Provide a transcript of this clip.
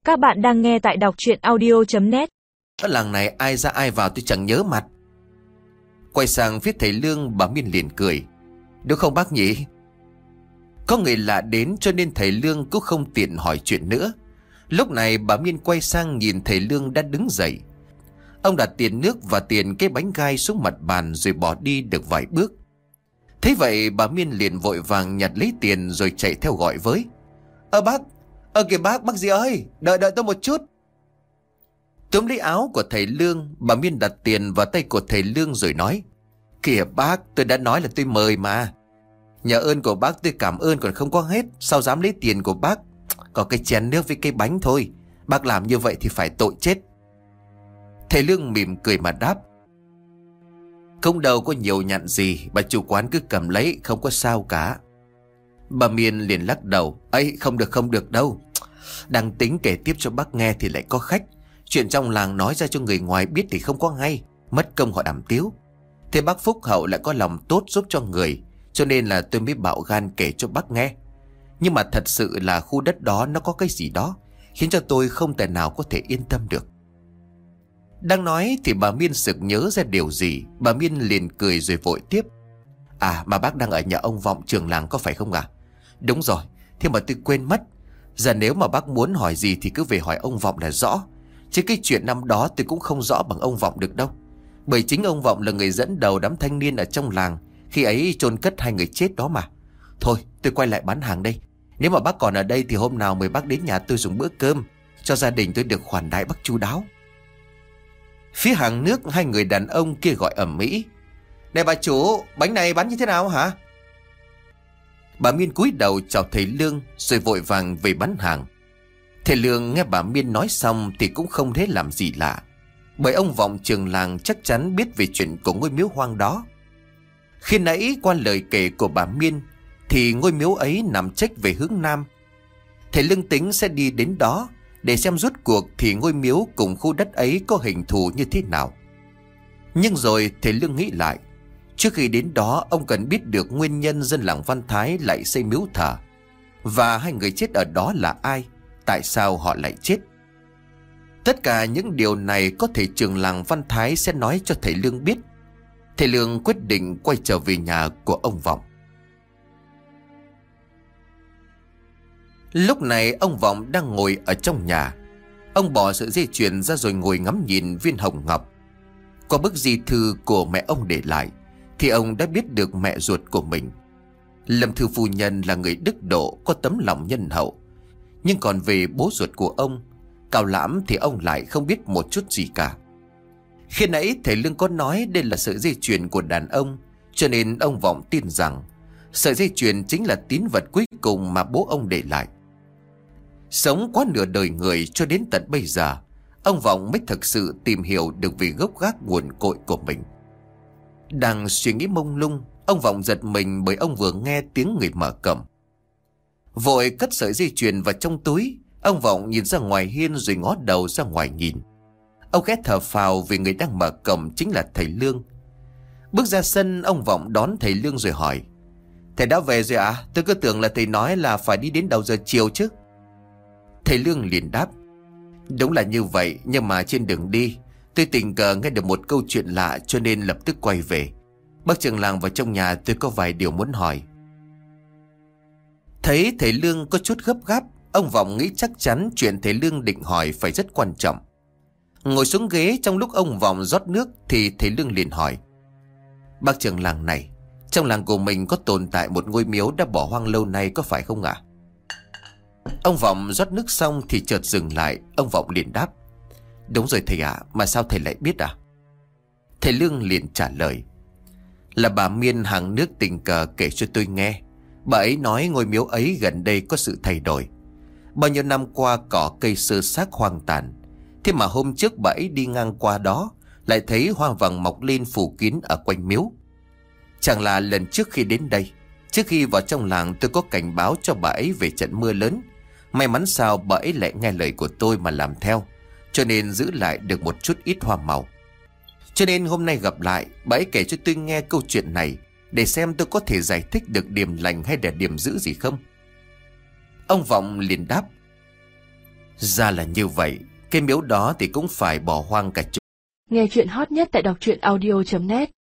Các bạn đang nghe tại đọc truyện audio.net. Ở làng này ai ra ai vào tôi chẳng nhớ mặt. Quay sang phía thầy Lương, bà Miên liền cười. Đúng không bác nhỉ? Có người lạ đến cho nên thầy Lương cũng không tiện hỏi chuyện nữa. Lúc này bà Miên quay sang nhìn thầy Lương đã đứng dậy. Ông đặt tiền nước và tiền cái bánh gai xuống mặt bàn rồi bỏ đi được vài bước. Thế vậy bà Miên liền vội vàng nhặt lấy tiền rồi chạy theo gọi với. Bác, kìa bác gì ơi, đợi tôi một chút. Túm lấy áo của thầy Lương, bà Miên đặt tiền vào tay của thầy Lương rồi nói. Kìa bác, tôi đã nói là tôi mời mà. Nhờ ơn của bác tôi cảm ơn còn không có hết, sao dám lấy tiền của bác. Có cái chén nước với cái bánh thôi, bác làm như vậy thì phải tội chết. Thầy Lương mỉm cười mà đáp. Không đâu có nhiều nhặn gì, bà chủ quán cứ cầm lấy, không có sao cả. Bà Miên liền lắc đầu. Ấy không được đâu. Đang tính kể tiếp cho bác nghe thì lại có khách. Chuyện trong làng nói ra cho người ngoài biết thì không có hay, mất công họ đàm tiếu. Thế bác phúc hậu lại có lòng tốt giúp cho người, cho nên là tôi mới bạo gan kể cho bác nghe. Nhưng mà thật sự là khu đất đó nó có cái gì đó khiến cho tôi không thể nào có thể yên tâm được. Đang nói thì bà Miên sực nhớ ra điều gì. Bà Miên liền cười rồi vội tiếp. Mà bác đang ở nhà ông Vọng trường làng có phải không ạ? Đúng rồi, thế mà tôi quên mất. Giờ nếu mà bác muốn hỏi gì thì cứ về hỏi ông Vọng là rõ. Chứ cái chuyện năm đó tôi cũng không rõ bằng ông Vọng được đâu. Bởi chính ông Vọng là người dẫn đầu đám thanh niên ở trong làng khi ấy chôn cất hai người chết đó mà. Thôi tôi quay lại bán hàng đây. Nếu mà bác còn ở đây thì hôm nào mời bác đến nhà tôi dùng bữa cơm, cho gia đình tôi được khoản đãi bác chu đáo. Phía hàng nước hai người đàn ông kia gọi ầm ĩ. Này bà chủ, bánh này bán như thế nào hả? Bà Miên cúi đầu chào thầy Lương rồi vội vàng về bán hàng. Thầy Lương nghe bà Miên nói xong thì cũng không thấy làm gì lạ, bởi ông Vọng trường làng chắc chắn biết về chuyện của ngôi miếu hoang đó. Khi nãy qua lời kể của bà Miên thì ngôi miếu ấy nằm chếch về hướng nam. Thầy Lương tính sẽ đi đến đó để xem rốt cuộc thì ngôi miếu cùng khu đất ấy có hình thù như thế nào. Nhưng rồi thầy Lương nghĩ lại. Trước khi đến đó ông cần biết được nguyên nhân dân làng Văn Thái lại xây miếu thờ, và hai người chết ở đó là ai, tại sao họ lại chết. Tất cả những điều này có thể trường làng Văn Thái sẽ nói cho thầy Lương biết. Thầy Lương quyết định quay trở về nhà của ông Vọng. Lúc này ông Vọng đang ngồi ở trong nhà. Ông bỏ sợi dây chuyền ra rồi ngồi ngắm nhìn viên hồng ngọc. Qua bức di thư của mẹ ông để lại thì ông đã biết được mẹ ruột của mình, Lâm Thư phu nhân, là người đức độ, có tấm lòng nhân hậu. Nhưng còn về bố ruột của ông, Cao Lãm, thì ông lại không biết một chút gì cả. Khi nãy thầy Lương có nói đây là sợi dây chuyền của đàn ông, cho nên ông Vọng tin rằng sợi dây chuyền chính là tín vật cuối cùng mà bố ông để lại. Sống quá nửa đời người cho đến tận bây giờ, ông Vọng mới thực sự tìm hiểu được về gốc gác nguồn cội của mình. Đang suy nghĩ mông lung, ông Vọng giật mình bởi ông vừa nghe tiếng người mở cổng. Vội cất sợi dây chuyền vào trong túi, ông Vọng nhìn ra ngoài hiên rồi ngó đầu ra ngoài nhìn. Ông khẽ thở phào vì người đang mở cổng chính là thầy Lương. Bước ra sân, ông Vọng đón thầy Lương rồi hỏi. Thầy đã về rồi ạ? Tôi cứ tưởng là thầy nói là phải đi đến đầu giờ chiều chứ. Thầy Lương liền đáp. Đúng là như vậy, nhưng mà trên đường đi tôi tình cờ nghe được một câu chuyện lạ cho nên lập tức quay về. Bác trưởng làng vào trong nhà, tôi có vài điều muốn hỏi. Thấy thầy Lương có chút gấp gáp, ông Vọng nghĩ chắc chắn chuyện thầy Lương định hỏi phải rất quan trọng. Ngồi xuống ghế trong lúc ông Vọng rót nước thì thầy Lương liền hỏi. Bác trưởng làng này, trong làng của mình có tồn tại một ngôi miếu đã bỏ hoang lâu nay có phải không ạ? Ông Vọng rót nước xong thì chợt dừng lại. Ông Vọng liền đáp. Đúng rồi thầy ạ, mà sao thầy lại biết à? Thầy Lương liền trả lời. Là bà Miên hàng nước tình cờ kể cho tôi nghe. Bà ấy nói ngôi miếu ấy gần đây có sự thay đổi. Bao nhiêu năm qua cỏ cây sơ xác hoang tàn, thế mà hôm trước bà ấy đi ngang qua đó lại thấy hoa vàng mọc lên phủ kín ở quanh miếu. Chẳng là lần trước khi đến đây, trước khi vào trong làng, tôi có cảnh báo cho bà ấy về trận mưa lớn. May mắn sao bà ấy lại nghe lời của tôi mà làm theo, cho nên giữ lại được một chút ít hoa màu. Cho nên hôm nay gặp lại, bà ấy kể cho tôi nghe câu chuyện này để xem tôi có thể giải thích được điểm lành hay là điểm dữ gì không. Ông Vọng liền đáp. Ra là như vậy, cái miếu đó thì cũng phải bỏ hoang cả. Nghe chuyện hot nhất tại đọc truyện audio.net